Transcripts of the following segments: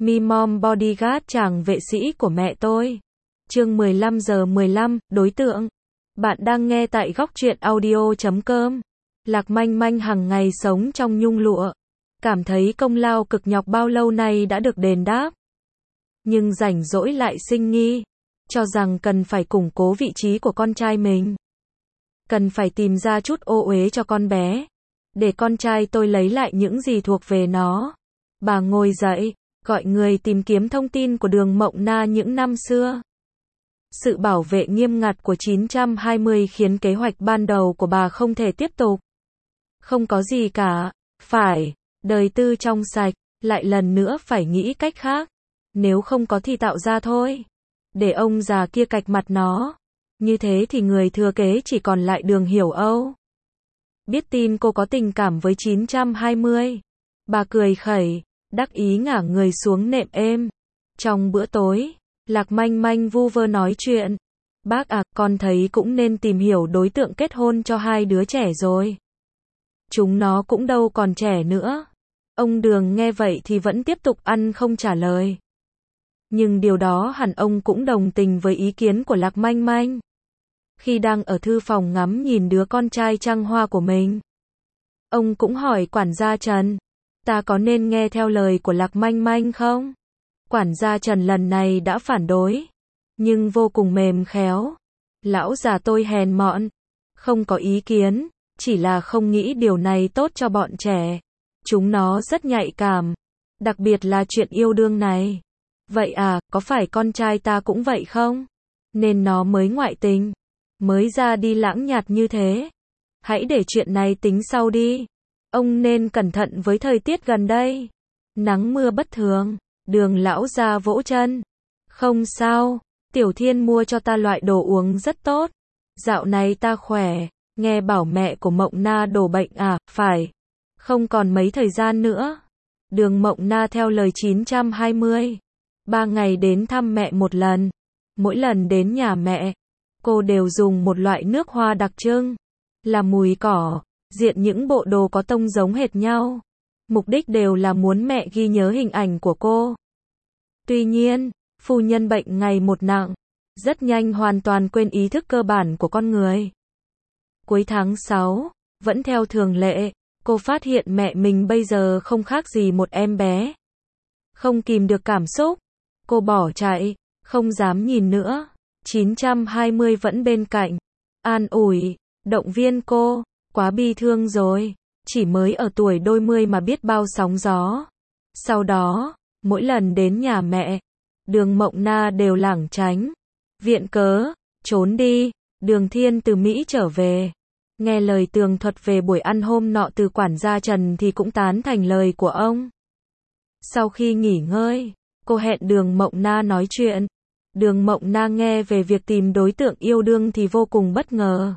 Mi Mom Bodyguard chàng vệ sĩ của mẹ tôi. Chương 15:15, đối tượng. Bạn đang nghe tại góc truyện audio.com. Lạc Manh Manh hàng ngày sống trong nhung lụa, cảm thấy công lao cực nhọc bao lâu nay đã được đền đáp. Nhưng rảnh rỗi lại sinh nghi, cho rằng cần phải củng cố vị trí của con trai mình. Cần phải tìm ra chút ô uế cho con bé, để con trai tôi lấy lại những gì thuộc về nó. Bà ngồi dậy, gọi người tìm kiếm thông tin của Đường Mộng Na những năm xưa. Sự bảo vệ nghiêm ngặt của 920 khiến kế hoạch ban đầu của bà không thể tiếp tục. Không có gì cả, phải, đời tư trong sạch, lại lần nữa phải nghĩ cách khác. Nếu không có thì tạo ra thôi. Để ông già kia cạch mặt nó. Như thế thì người thừa kế chỉ còn lại Đường Hiểu Âu. Biết tin cô có tình cảm với 920. Bà cười khẩy, đắc ý ngả người xuống nệm êm. Trong bữa tối, Lạc Manh Manh vu vơ nói chuyện. Bác à, con thấy cũng nên tìm hiểu đối tượng kết hôn cho hai đứa trẻ rồi. Chúng nó cũng đâu còn trẻ nữa. Ông Đường nghe vậy thì vẫn tiếp tục ăn không trả lời. Nhưng điều đó hẳn ông cũng đồng tình với ý kiến của Lạc Manh Manh. Khi đang ở thư phòng ngắm nhìn đứa con trai trăng hoa của mình, ông cũng hỏi quản gia Trần, ta có nên nghe theo lời của Lạc Manh Manh không? Quản gia Trần lần này đã phản đối, nhưng vô cùng mềm khéo. Lão già tôi hèn mọn, không có ý kiến, chỉ là không nghĩ điều này tốt cho bọn trẻ. Chúng nó rất nhạy cảm, đặc biệt là chuyện yêu đương này. Vậy à, có phải con trai ta cũng vậy không? Nên nó mới ngoại tình, mới ra đi lãng nhạt như thế. Hãy để chuyện này tính sau đi. Ông nên cẩn thận với thời tiết gần đây. Nắng mưa bất thường. Đường lão gia vỗ chân. Không sao, Tiểu Thiên mua cho ta loại đồ uống rất tốt. Dạo này ta khỏe, nghe bảo mẹ của Mộng Na đổ bệnh à, phải. Không còn mấy thời gian nữa. Đường Mộng Na theo lời 920. 3 ngày đến thăm mẹ một lần. Mỗi lần đến nhà mẹ, cô đều dùng một loại nước hoa đặc trưng, là mùi cỏ, diện những bộ đồ có tông giống hệt nhau. Mục đích đều là muốn mẹ ghi nhớ hình ảnh của cô. Tuy nhiên, phu nhân bệnh ngày một nặng, rất nhanh hoàn toàn quên ý thức cơ bản của con người. Cuối tháng 6, vẫn theo thường lệ, cô phát hiện mẹ mình bây giờ không khác gì một em bé. Không kìm được cảm xúc, cô bỏ chạy, không dám nhìn nữa. 920 vẫn bên cạnh, an ủi, động viên cô, quá bi thương rồi, chỉ mới ở tuổi đôi mươi mà biết bao sóng gió. Sau đó, mỗi lần đến nhà mẹ, Đường Mộng Na đều lảng tránh, viện cớ, trốn đi. Đường Thiên từ Mỹ trở về, nghe lời tường thuật về buổi ăn hôm nọ từ quản gia Trần thì cũng tán thành lời của ông. Sau khi nghỉ ngơi, cô hẹn Đường Mộng Na nói chuyện. Đường Mộng Na nghe về việc tìm đối tượng yêu đương thì vô cùng bất ngờ.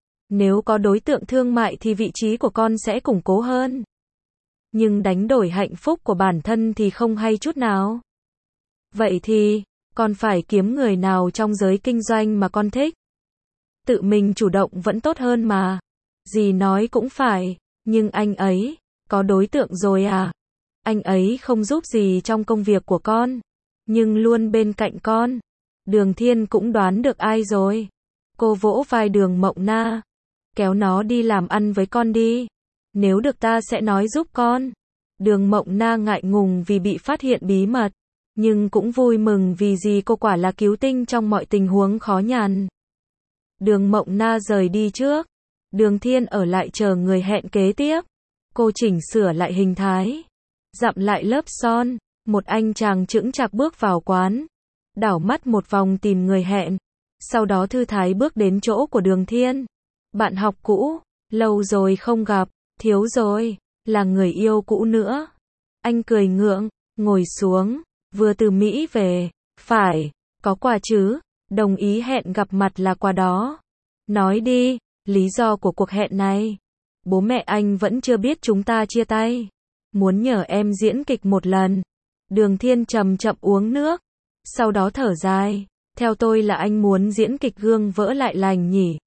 Nếu có đối tượng thương mại thì vị trí của con sẽ củng cố hơn. Nhưng đánh đổi hạnh phúc của bản thân thì không hay chút nào. Vậy thì, con phải kiếm người nào trong giới kinh doanh mà con thích. Tự mình chủ động vẫn tốt hơn mà. Dì nói cũng phải, nhưng anh ấy, có đối tượng rồi à? Anh ấy không giúp gì trong công việc của con, nhưng luôn bên cạnh con. Đường Thiên cũng đoán được ai rồi. Cô vỗ vai Đường Mộng Na, kéo nó đi làm ăn với con đi. Nếu được ta sẽ nói giúp con. Đường Mộng Na ngại ngùng vì bị phát hiện bí mật, nhưng cũng vui mừng vì gì cô quả là cứu tinh trong mọi tình huống khó nhằn. Đường Mộng Na rời đi trước. Đường Thiên ở lại chờ người hẹn kế tiếp. Cô chỉnh sửa lại hình thái, dặm lại lớp son. Một anh chàng chững chạc bước vào quán, đảo mắt một vòng tìm người hẹn, sau đó thư thái bước đến chỗ của Đường Thiên. Bạn học cũ, lâu rồi không gặp, thiếu rồi, là người yêu cũ nữa. Anh cười ngượng, ngồi xuống, vừa từ Mỹ về, phải, có quà chứ, đồng ý hẹn gặp mặt là quà đó. Nói đi, lý do của cuộc hẹn này. Bố mẹ anh vẫn chưa biết chúng ta chia tay, muốn nhờ em diễn kịch một lần. Đường Thiên chậm chậm uống nước, sau đó thở dài, theo tôi là anh muốn diễn kịch gương vỡ lại lành nhỉ.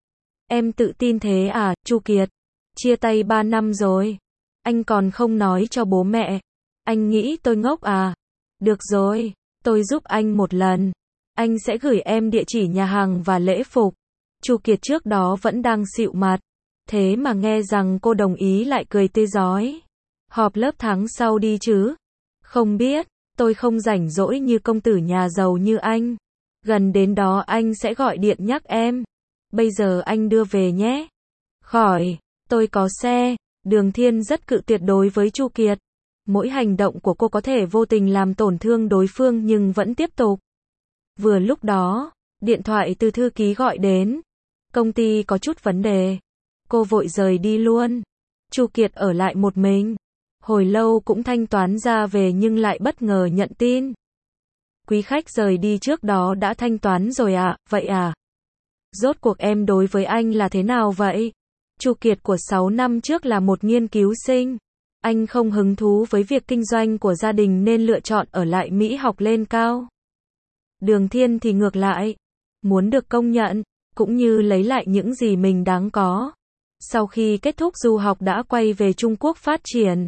Em tự tin thế à, Chu Kiệt? Chia tay 3 năm rồi, anh còn không nói cho bố mẹ. Anh nghĩ tôi ngốc à? Được rồi, tôi giúp anh một lần. Anh sẽ gửi em địa chỉ nhà hàng và lễ phục. Chu Kiệt trước đó vẫn đang xịu mặt. Thế mà nghe rằng cô đồng ý lại cười tươi rói. Họp lớp tháng sau đi chứ? Không biết, tôi không rảnh rỗi như công tử nhà giàu như anh. Gần đến đó anh sẽ gọi điện nhắc em. Bây giờ anh đưa về nhé. Khỏi, tôi có xe. Đường Thiên rất cự tuyệt đối với Chu Kiệt. Mỗi hành động của cô có thể vô tình làm tổn thương đối phương nhưng vẫn tiếp tục. Vừa lúc đó, điện thoại từ thư ký gọi đến. Công ty có chút vấn đề. Cô vội rời đi luôn. Chu Kiệt ở lại một mình. Hồi lâu cũng thanh toán ra về nhưng lại bất ngờ nhận tin. Quý khách rời đi trước đó đã thanh toán rồi ạ, vậy à? Rốt cuộc em đối với anh là thế nào vậy? Chu Kiệt của 6 năm trước là một nghiên cứu sinh. Anh không hứng thú với việc kinh doanh của gia đình nên lựa chọn ở lại Mỹ học lên cao. Đường Thiên thì ngược lại. Muốn được công nhận, cũng như lấy lại những gì mình đáng có. Sau khi kết thúc du học đã quay về Trung Quốc phát triển.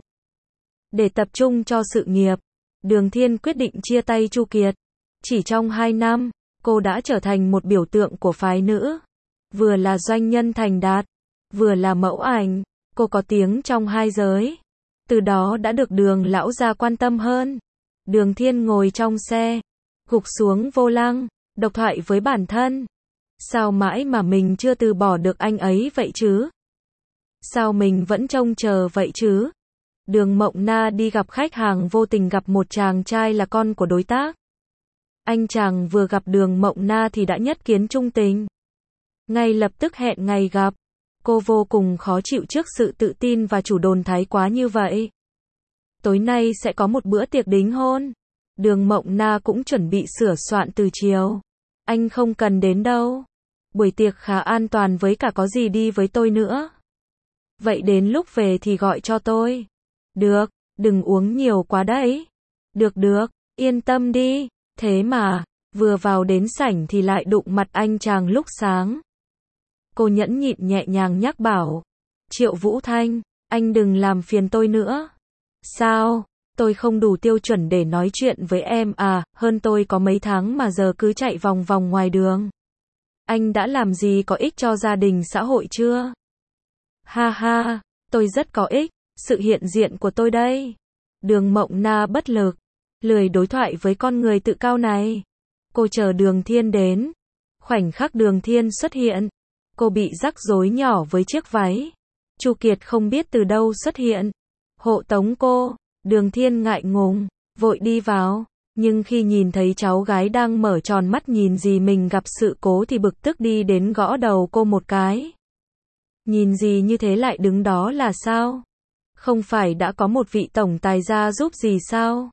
Để tập trung cho sự nghiệp, Đường Thiên quyết định chia tay Chu Kiệt. Chỉ trong 2 năm, cô đã trở thành một biểu tượng của phái nữ. Vừa là doanh nhân thành đạt, vừa là mẫu ảnh, cô có tiếng trong hai giới. Từ đó đã được Đường lão gia quan tâm hơn. Đường Thiên ngồi trong xe, gục xuống vô lăng, độc thoại với bản thân. Sao mãi mà mình chưa từ bỏ được anh ấy vậy chứ? Sao mình vẫn trông chờ vậy chứ? Đường Mộng Na đi gặp khách hàng vô tình gặp một chàng trai là con của đối tác. Anh chàng vừa gặp Đường Mộng Na thì đã nhất kiến trung tình. Ngay lập tức hẹn ngày gặp. Cô vô cùng khó chịu trước sự tự tin và chủ đồn thái quá như vậy. Tối nay sẽ có một bữa tiệc đính hôn. Đường Mộng Na cũng chuẩn bị sửa soạn từ chiều. Anh không cần đến đâu. Buổi tiệc khá an toàn với cả có gì đi với tôi nữa. Vậy đến lúc về thì gọi cho tôi. Được, đừng uống nhiều quá đấy. Được, yên tâm đi. Thế mà, vừa vào đến sảnh thì lại đụng mặt anh chàng lúc sáng. Cô nhẫn nhịn nhẹ nhàng nhắc bảo. Triệu Vũ Thanh, anh đừng làm phiền tôi nữa. Sao? Tôi không đủ tiêu chuẩn để nói chuyện với em à, hơn tôi có mấy tháng mà giờ cứ chạy vòng vòng ngoài đường. Anh đã làm gì có ích cho gia đình xã hội chưa? Ha ha, tôi rất có ích, sự hiện diện của tôi đây. Đường Mộng Na bất lực, lười đối thoại với con người tự cao này. Cô chờ Đường Thiên đến. Khoảnh khắc Đường Thiên xuất hiện, cô bị rắc rối nhỏ với chiếc váy. Chu Kiệt không biết từ đâu xuất hiện. Hộ tống cô. Đường Thiên ngại ngùng, vội đi vào. Nhưng khi nhìn thấy cháu gái đang mở tròn mắt nhìn gì mình gặp sự cố thì bực tức đi đến gõ đầu cô một cái. Nhìn gì như thế lại đứng đó là sao? Không phải đã có một vị tổng tài gia giúp gì sao?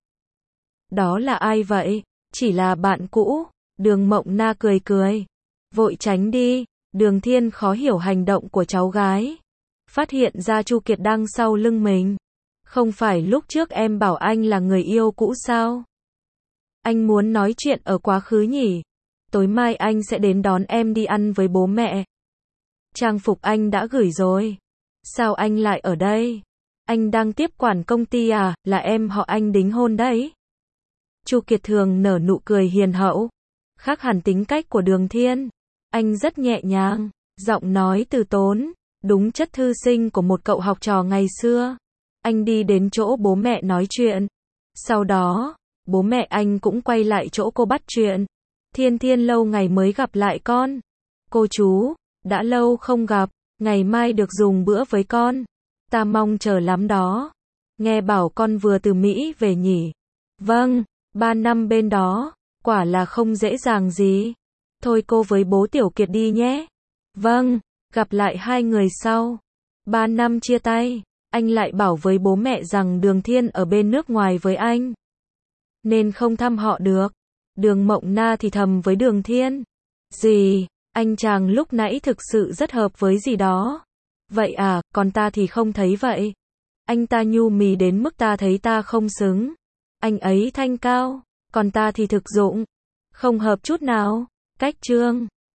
Đó là ai vậy? Chỉ là bạn cũ. Đường Mộng Na cười cười. Vội tránh đi. Đường Thiên khó hiểu hành động của cháu gái. Phát hiện ra Chu Kiệt đang sau lưng mình. Không phải lúc trước em bảo anh là người yêu cũ sao? Anh muốn nói chuyện ở quá khứ nhỉ? Tối mai anh sẽ đến đón em đi ăn với bố mẹ. Trang phục anh đã gửi rồi. Sao anh lại ở đây? Anh đang tiếp quản công ty à, là em họ anh đính hôn đấy. Chu Kiệt thường nở nụ cười hiền hậu. Khác hẳn tính cách của Đường Thiên. Anh rất nhẹ nhàng, giọng nói từ tốn, đúng chất thư sinh của một cậu học trò ngày xưa. Anh đi đến chỗ bố mẹ nói chuyện. Sau đó, bố mẹ anh cũng quay lại chỗ cô bắt chuyện. Thiên lâu ngày mới gặp lại con. Cô chú, đã lâu không gặp, ngày mai được dùng bữa với con. Ta mong chờ lắm đó. Nghe bảo con vừa từ Mỹ về nhỉ? Vâng, 3 năm bên đó, quả là không dễ dàng gì. Thôi cô với bố Tiểu Kiệt đi nhé. Vâng, gặp lại hai người sau. 3 năm chia tay, anh lại bảo với bố mẹ rằng Đường Thiên ở bên nước ngoài với anh. Nên không thăm họ được. Đường Mộng Na thì thầm với Đường Thiên. Gì, anh chàng lúc nãy thực sự rất hợp với gì đó. Vậy à, còn ta thì không thấy vậy. Anh ta nhu mì đến mức ta thấy ta không xứng. Anh ấy thanh cao, còn ta thì thực dụng. Không hợp chút nào. Cách chương